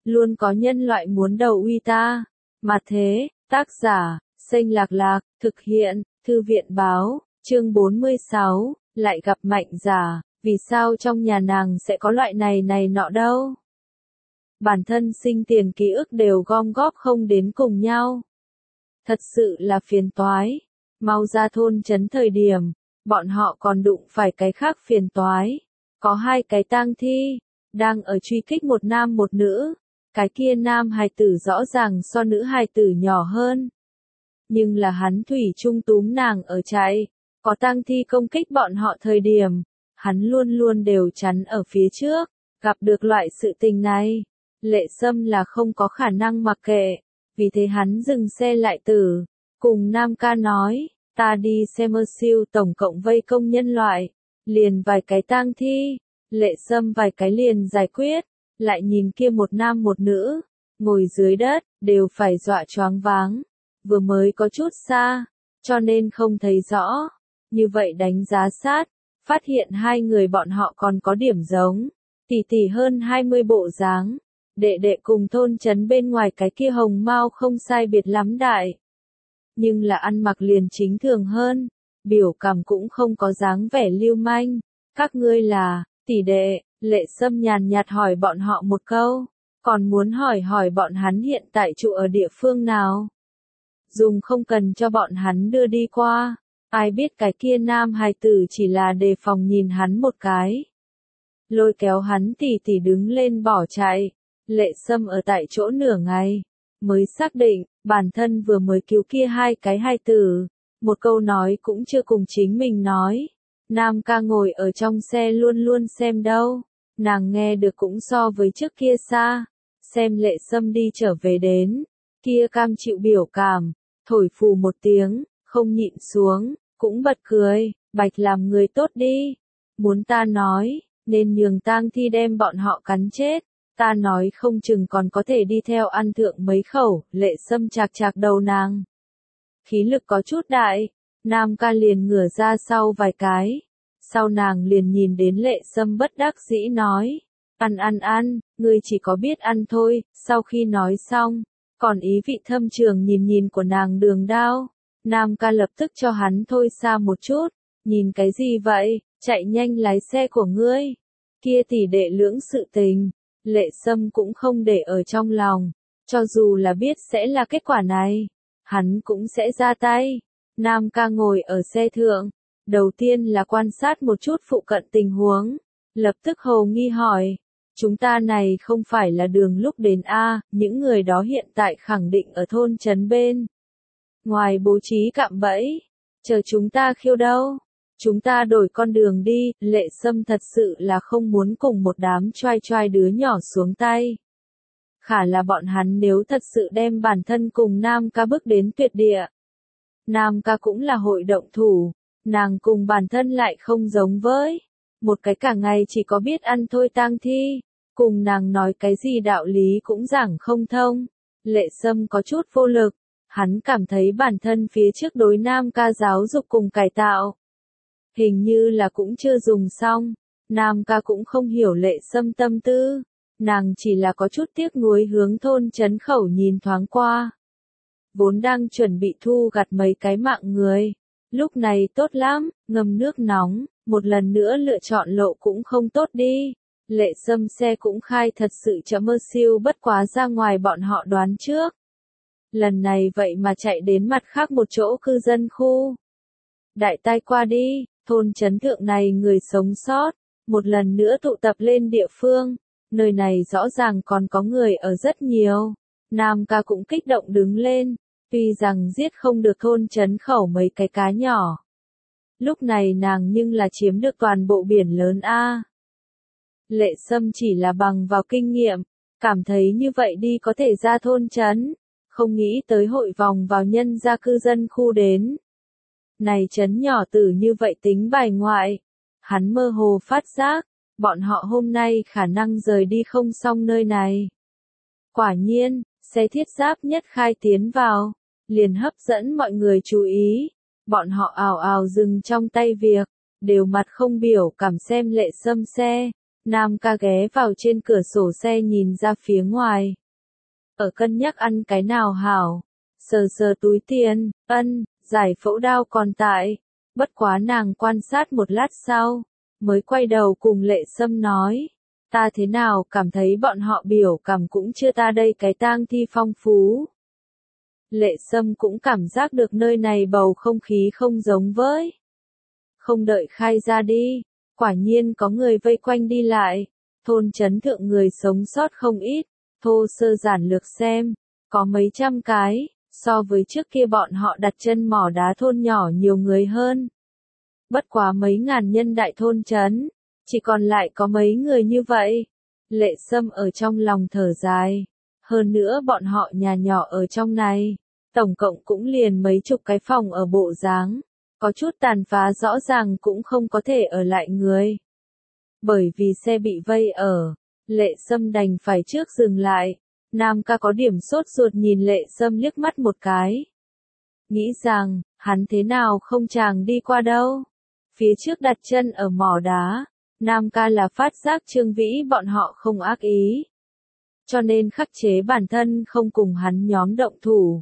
luôn có nhân loại muốn đầu uy ta. Mà thế, tác giả, Xanh Lạc Lạc, thực hiện, Thư viện Báo, chương 46, lại gặp Mạnh Giả, vì sao trong nhà nàng sẽ có loại này nọ đâu. Bản thân sinh tiền ký ức đều gom góp không đến cùng nhau. Thật sự là phiền toái. Mau ra thôn trấn thời điểm, bọn họ còn đụng phải cái khác phiền toái. Có hai cái tang thi, đang ở truy kích một nam một nữ. Cái kia nam hài tử rõ ràng so nữ hài tử nhỏ hơn. Nhưng là hắn thủy chung túm nàng ở chạy. Có tang thi công kích bọn họ thời điểm, hắn luôn luôn đều chắn ở phía trước. Gặp được loại sự tình này, Lệ Sâm là không có khả năng mặc kệ. Vì thế hắn dừng xe lại tử, cùng Nam ca nói, ta đi xem siêu tổng cộng vây công nhân loại, liền vài cái tang thi, Lệ Sâm vài cái liền giải quyết, lại nhìn kia một nam một nữ, ngồi dưới đất, đều phải dọa choáng váng, vừa mới có chút xa, cho nên không thấy rõ, như vậy đánh giá sát, phát hiện hai người bọn họ còn có điểm giống, tỷ hơn 20 bộ dáng. Đệ đệ cùng thôn trấn bên ngoài cái kia hồng mao không sai biệt lắm đại. Nhưng là ăn mặc liền chính thường hơn, biểu cảm cũng không có dáng vẻ lưu manh. Các ngươi là, tỷ đệ, Lệ Sâm nhàn nhạt hỏi bọn họ một câu, còn muốn hỏi bọn hắn hiện tại trụ ở địa phương nào. Dùng không cần cho bọn hắn đưa đi qua, ai biết cái kia nam hài tử chỉ là đề phòng nhìn hắn một cái. Lôi kéo hắn tỷ đứng lên bỏ chạy. Lệ Sâm ở tại chỗ nửa ngày, mới xác định, bản thân vừa mới cứu kia hai cái hài tử, một câu nói cũng chưa cùng chính mình nói. Nam ca ngồi ở trong xe luôn luôn xem đâu, nàng nghe được cũng so với trước kia xa, xem Lệ Sâm đi trở về đến, kia cam chịu biểu cảm, thổi phù một tiếng, không nhịn xuống, cũng bật cười, bạch làm người tốt đi, muốn ta nói, nên nhường tang thi đem bọn họ cắn chết. Ta nói không chừng còn có thể đi theo ăn thượng mấy khẩu, Lệ Sâm chạc đầu nàng. Khí lực có chút đại, Nam ca liền ngửa ra sau vài cái. Sau nàng liền nhìn đến Lệ Sâm bất đắc dĩ nói. Ăn, ngươi chỉ có biết ăn thôi, sau khi nói xong, còn ý vị thâm trường nhìn của nàng đường đao. Nam ca lập tức cho hắn thôi xa một chút, nhìn cái gì vậy, chạy nhanh lái xe của ngươi. Kia tỷ đệ lưỡng sự tình. Lệ Sâm cũng không để ở trong lòng, cho dù là biết sẽ là kết quả này, hắn cũng sẽ ra tay. Nam ca ngồi ở xe thượng, đầu tiên là quan sát một chút phụ cận tình huống, lập tức hồ nghi hỏi, chúng ta này không phải là đường lúc đến A, những người đó hiện tại khẳng định ở thôn trấn bên. Ngoài bố trí cạm bẫy, chờ chúng ta khiêu đâu. Chúng ta đổi con đường đi, Lệ Sâm thật sự là không muốn cùng một đám choai đứa nhỏ xuống tay. Khả là bọn hắn nếu thật sự đem bản thân cùng Nam ca bước đến tuyệt địa. Nam ca cũng là hội động thủ, nàng cùng bản thân lại không giống với. Một cái cả ngày chỉ có biết ăn thôi tang thi, cùng nàng nói cái gì đạo lý cũng giảng không thông. Lệ Sâm có chút vô lực, hắn cảm thấy bản thân phía trước đối Nam ca giáo dục cùng cải tạo. Hình như là cũng chưa dùng xong, Nam ca cũng không hiểu Lệ Sâm tâm tư, nàng chỉ là có chút tiếc nuối hướng thôn trấn khẩu nhìn thoáng qua. Vốn đang chuẩn bị thu gặt mấy cái mạng người, lúc này tốt lắm, ngâm nước nóng, một lần nữa lựa chọn lộ cũng không tốt đi. Lệ Sâm xe cũng khai thật sự chậm siêu bất quá ra ngoài bọn họ đoán trước. Lần này vậy mà chạy đến mặt khác một chỗ cư dân khu. Đại tai qua đi. Thôn trấn thượng này người sống sót, một lần nữa tụ tập lên địa phương, nơi này rõ ràng còn có người ở rất nhiều. Nam ca cũng kích động đứng lên, tuy rằng giết không được thôn trấn khẩu mấy cái cá nhỏ. Lúc này nàng nhưng là chiếm được toàn bộ biển lớn A. Lệ Sâm chỉ là bằng vào kinh nghiệm, cảm thấy như vậy đi có thể ra thôn trấn, không nghĩ tới hội vòng vào nhân gia cư dân khu đến. Này trấn nhỏ tử như vậy tính bài ngoại, hắn mơ hồ phát giác, bọn họ hôm nay khả năng rời đi không xong nơi này. Quả nhiên, xe thiết giáp nhất khai tiến vào, liền hấp dẫn mọi người chú ý, bọn họ ào ào dừng trong tay việc, đều mặt không biểu cảm xem Lệ Sâm xe, Nam ca ghé vào trên cửa sổ xe nhìn ra phía ngoài. Ở cân nhắc ăn cái nào hảo. Sờ sờ túi tiền, giải phẫu đao còn tại. Bất quá nàng quan sát một lát sau, mới quay đầu cùng Lệ Sâm nói. Ta thế nào cảm thấy bọn họ biểu cảm cũng chưa ta đây cái tang thi phong phú. Lệ Sâm cũng cảm giác được nơi này bầu không khí không giống với. Không đợi khai ra đi, quả nhiên có người vây quanh đi lại. Thôn trấn thượng người sống sót không ít, thô sơ giản lược xem, có mấy trăm cái, so với trước kia bọn họ đặt chân mỏ đá thôn nhỏ nhiều người hơn. Bất quá mấy ngàn nhân đại thôn trấn, chỉ còn lại có mấy người như vậy. Lệ Sâm ở trong lòng thở dài. Hơn nữa bọn họ nhà nhỏ ở trong này, tổng cộng cũng liền mấy chục cái phòng ở bộ dáng, có chút tàn phá rõ ràng cũng không có thể ở lại người. Bởi vì xe bị vây ở, Lệ Sâm đành phải trước dừng lại. Nam ca có điểm sốt ruột nhìn Lệ Sâm liếc mắt một cái. Nghĩ rằng, hắn thế nào không chàng đi qua đâu. Phía trước đặt chân ở mỏ đá, Nam ca là phát giác Trương Vĩ bọn họ không ác ý. Cho nên khắc chế bản thân không cùng hắn nhóm động thủ.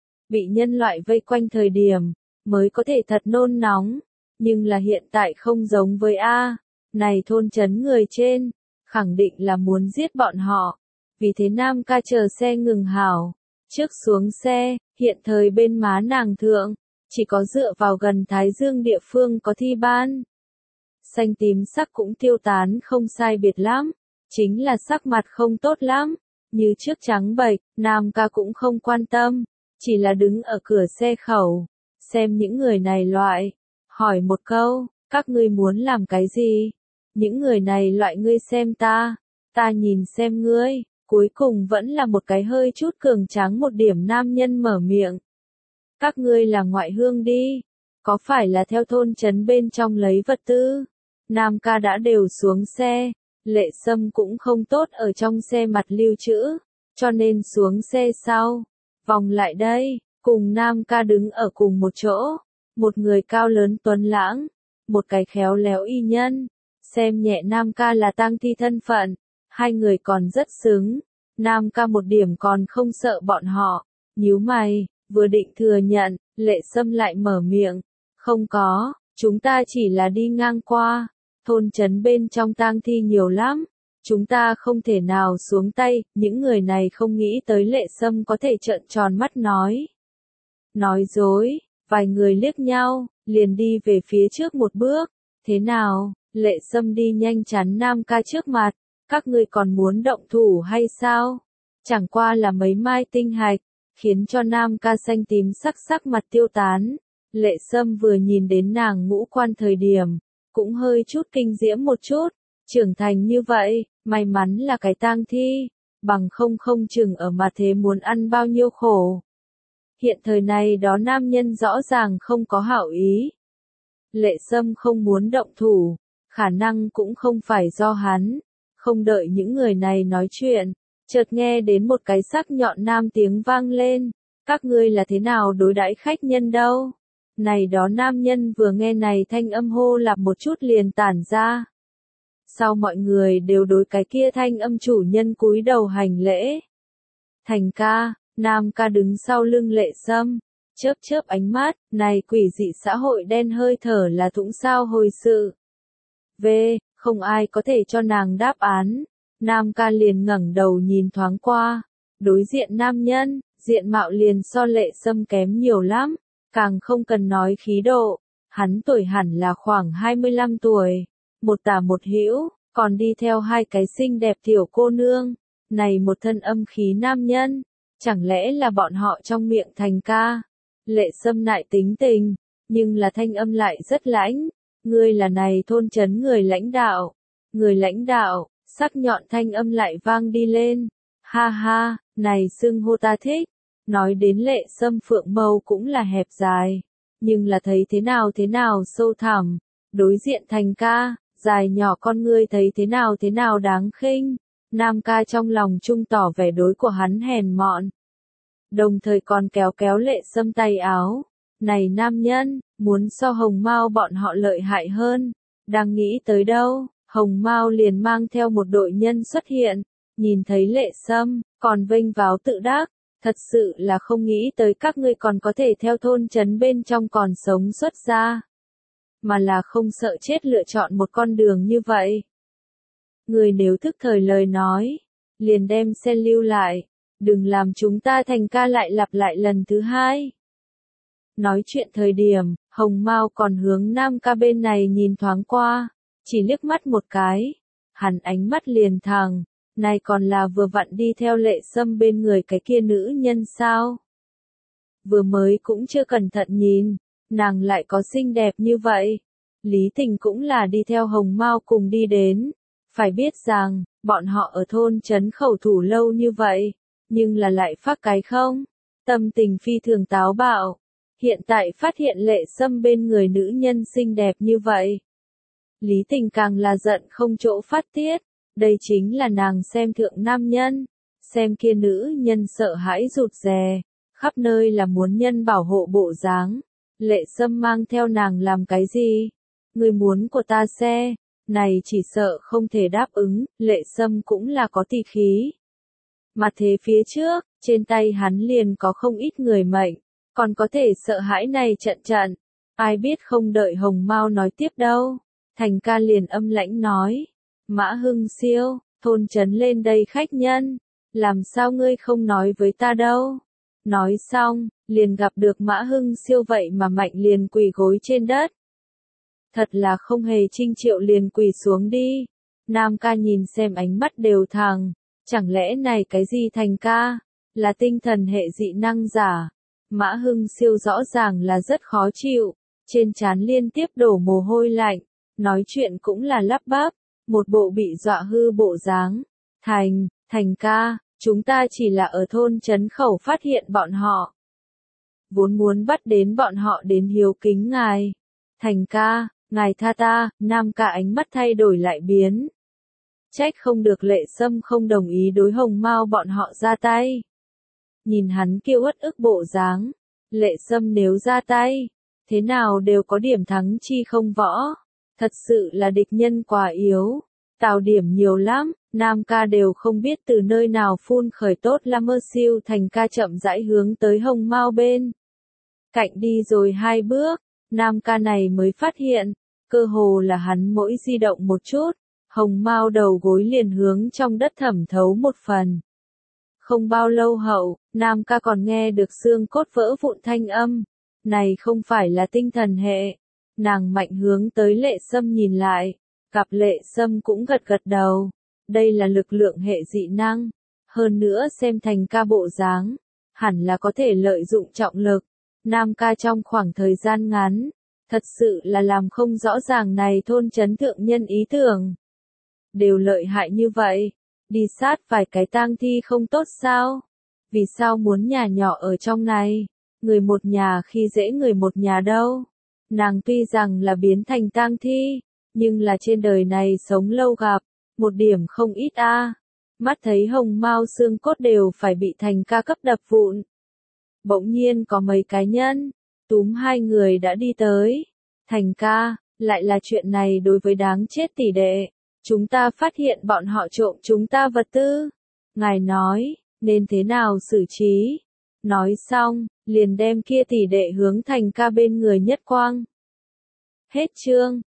Bị nhân loại vây quanh thời điểm, mới có thể thật nôn nóng. Nhưng là hiện tại không giống với A. Này thôn trấn người trên, khẳng định là muốn giết bọn họ. Vì thế Nam ca chờ xe ngừng hảo. Trước xuống xe, hiện thời bên má nàng thượng, chỉ có dựa vào gần Thái Dương địa phương có thi ban. Xanh tím sắc cũng tiêu tán không sai biệt lắm, chính là sắc mặt không tốt lắm, như trước trắng bệch. Nam ca cũng không quan tâm, chỉ là đứng ở cửa xe khẩu, xem những người này loại, hỏi một câu, các ngươi muốn làm cái gì? Những người này loại ngươi xem ta nhìn xem ngươi. Cuối cùng vẫn là một cái hơi chút cường tráng một điểm nam nhân mở miệng. Các ngươi là ngoại hương đi, có phải là theo thôn trấn bên trong lấy vật tư? Nam ca đã đều xuống xe, Lệ Sâm cũng không tốt ở trong xe mặt lưu trữ, cho nên xuống xe sau, vòng lại đây, cùng Nam ca đứng ở cùng một chỗ, một người cao lớn tuấn lãng, một cái khéo léo y nhân, xem nhẹ Nam ca là tang thi thân phận. Hai người còn rất xứng, Nam ca một điểm còn không sợ bọn họ, nhíu mày, vừa định thừa nhận, Lệ Sâm lại mở miệng, không có, chúng ta chỉ là đi ngang qua, thôn trấn bên trong tang thi nhiều lắm, chúng ta không thể nào xuống tay. Những người này không nghĩ tới Lệ Sâm có thể trợn tròn mắt nói dối, vài người liếc nhau, liền đi về phía trước một bước, thế nào, Lệ Sâm đi nhanh chắn Nam ca trước mặt. Các ngươi còn muốn động thủ hay sao? Chẳng qua là mấy mai tinh hạch, khiến cho Nam ca xanh tím sắc mặt tiêu tán. Lệ Sâm vừa nhìn đến nàng ngũ quan thời điểm, cũng hơi chút kinh diễm một chút. Trưởng thành như vậy, may mắn là cái tang thi, bằng không chừng ở mà thế muốn ăn bao nhiêu khổ. Hiện thời này đó nam nhân rõ ràng không có hảo ý. Lệ Sâm không muốn động thủ, khả năng cũng không phải do hắn. Không đợi những người này nói chuyện, chợt nghe đến một cái sắc nhọn nam tiếng vang lên, các ngươi là thế nào đối đãi khách nhân đâu? Này đó nam nhân vừa nghe này thanh âm hô lạp một chút liền tản ra. Sau mọi người đều đối cái kia thanh âm chủ nhân cúi đầu hành lễ. Thành ca, Nam ca đứng sau lưng Lệ Sâm, chớp ánh mắt, này quỷ dị xã hội đen hơi thở là thủng sao hồi sự. Không ai có thể cho nàng đáp án. Nam ca liền ngẩng đầu nhìn thoáng qua. Đối diện nam nhân, diện mạo liền so Lệ Sâm kém nhiều lắm. Càng không cần nói khí độ. Hắn tuổi hẳn là khoảng 25 tuổi. Một tả một hữu, còn đi theo hai cái xinh đẹp tiểu cô nương. Này một thân âm khí nam nhân. Chẳng lẽ là bọn họ trong miệng Thành ca? Lệ Sâm nại tính tình, nhưng là thanh âm lại rất lãnh. Ngươi là này thôn trấn người lãnh đạo. Người lãnh đạo, sắc nhọn thanh âm lại vang đi lên. Ha ha, này xưng hô ta thích. Nói đến Lệ Sâm phượng mâu cũng là hẹp dài. Nhưng là thấy thế nào sâu thẳm. Đối diện Thành ca, dài nhỏ con ngươi thấy thế nào đáng khinh. Nam ca trong lòng trung tỏ vẻ đối của hắn hèn mọn. Đồng thời còn kéo Lệ Sâm tay áo. Này nam nhân, muốn so Hồng Mao bọn họ lợi hại hơn. Đang nghĩ tới đâu, Hồng Mao liền mang theo một đội nhân xuất hiện, nhìn thấy Lệ Sâm, còn vênh váo tự đắc, thật sự là không nghĩ tới các ngươi còn có thể theo thôn trấn bên trong còn sống xuất ra, mà là không sợ chết lựa chọn một con đường như vậy. Người nếu thức thời lời nói, liền đem xe lưu lại, đừng làm chúng ta thành ca lại lặp lại lần thứ hai. Nói chuyện thời điểm, Hồng Mao còn hướng Nam ca bên này nhìn thoáng qua, chỉ liếc mắt một cái, hắn ánh mắt liền thẳng, này còn là vừa vặn đi theo Lệ Sâm bên người cái kia nữ nhân sao? Vừa mới cũng chưa cẩn thận nhìn, nàng lại có xinh đẹp như vậy. Lý Tình cũng là đi theo Hồng Mao cùng đi đến, phải biết rằng, bọn họ ở thôn trấn khẩu thủ lâu như vậy, nhưng là lại phát cái không, tâm tình phi thường táo bạo. Hiện tại phát hiện Lệ Sâm bên người nữ nhân xinh đẹp như vậy. Lý Tình càng là giận không chỗ phát tiết, đây chính là nàng xem thượng nam nhân, xem kia nữ nhân sợ hãi rụt rè, khắp nơi là muốn nhân bảo hộ bộ dáng. Lệ Sâm mang theo nàng làm cái gì? Người muốn của ta xe, này chỉ sợ không thể đáp ứng, Lệ Sâm cũng là có tỷ khí. Mà thế phía trước, trên tay hắn liền có không ít người mệnh, còn có thể sợ hãi này trận trận. Ai biết không đợi Hồng Mao nói tiếp đâu. Thành ca liền âm lãnh nói. Mã Hưng Siêu, thôn trấn lên đây khách nhân. Làm sao ngươi không nói với ta đâu? Nói xong, liền gặp được Mã Hưng Siêu vậy mà mạnh liền quỳ gối trên đất. Thật là không hề trinh triệu liền quỳ xuống đi. Nam ca nhìn xem ánh mắt đều thẳng. Chẳng lẽ này cái gì Thành ca? Là tinh thần hệ dị năng giả. Mã Hưng Siêu rõ ràng là rất khó chịu, trên trán liên tiếp đổ mồ hôi lạnh, nói chuyện cũng là lắp bắp, một bộ bị dọa hư bộ dáng. Thành ca, chúng ta chỉ là ở thôn trấn khẩu phát hiện bọn họ. Vốn muốn bắt đến bọn họ đến hiếu kính ngài. Thành ca, ngài tha ta, Nam ca ánh mắt thay đổi lại biến. Trách không được Lệ Sâm không đồng ý đối Hồng Mao bọn họ ra tay. Nhìn hắn kêu uất ức bộ dáng, Lệ Sâm nếu ra tay, thế nào đều có điểm thắng chi không võ. Thật sự là địch nhân quá yếu, tạo điểm nhiều lắm, Nam ca đều không biết từ nơi nào phun khởi tốt là mơ siêu. Thành ca chậm rãi hướng tới Hồng Mao bên cạnh đi rồi 2 bước, Nam ca này mới phát hiện, cơ hồ là hắn mỗi di động một chút, Hồng Mao đầu gối liền hướng trong đất thẩm thấu một phần. Không bao lâu hậu, Nam ca còn nghe được xương cốt vỡ vụn thanh âm. Này không phải là tinh thần hệ. Nàng mạnh hướng tới Lệ Sâm nhìn lại. Gặp Lệ Sâm cũng gật gật đầu. Đây là lực lượng hệ dị năng. Hơn nữa xem Thành ca bộ dáng, hẳn là có thể lợi dụng trọng lực. Nam ca trong khoảng thời gian ngắn, thật sự là làm không rõ ràng này thôn trấn thượng nhân ý tưởng. Đều lợi hại như vậy. Đi sát vài cái tang thi không tốt sao? Vì sao muốn nhà nhỏ ở trong này? Người một nhà khi dễ người một nhà đâu? Nàng tuy rằng là biến thành tang thi, nhưng là trên đời này sống lâu gặp, một điểm không ít a. Mắt thấy Hồng Mao xương cốt đều phải bị Thành ca cấp đập vụn. Bỗng nhiên có mấy cá nhân, túm 2 người đã đi tới. Thành ca, lại là chuyện này đối với đáng chết tỷ đệ. Chúng ta phát hiện bọn họ trộm chúng ta vật tư. Ngài nói, nên thế nào xử trí? Nói xong, liền đem kia tỷ đệ hướng Thành ca bên người nhất quang. Hết chương.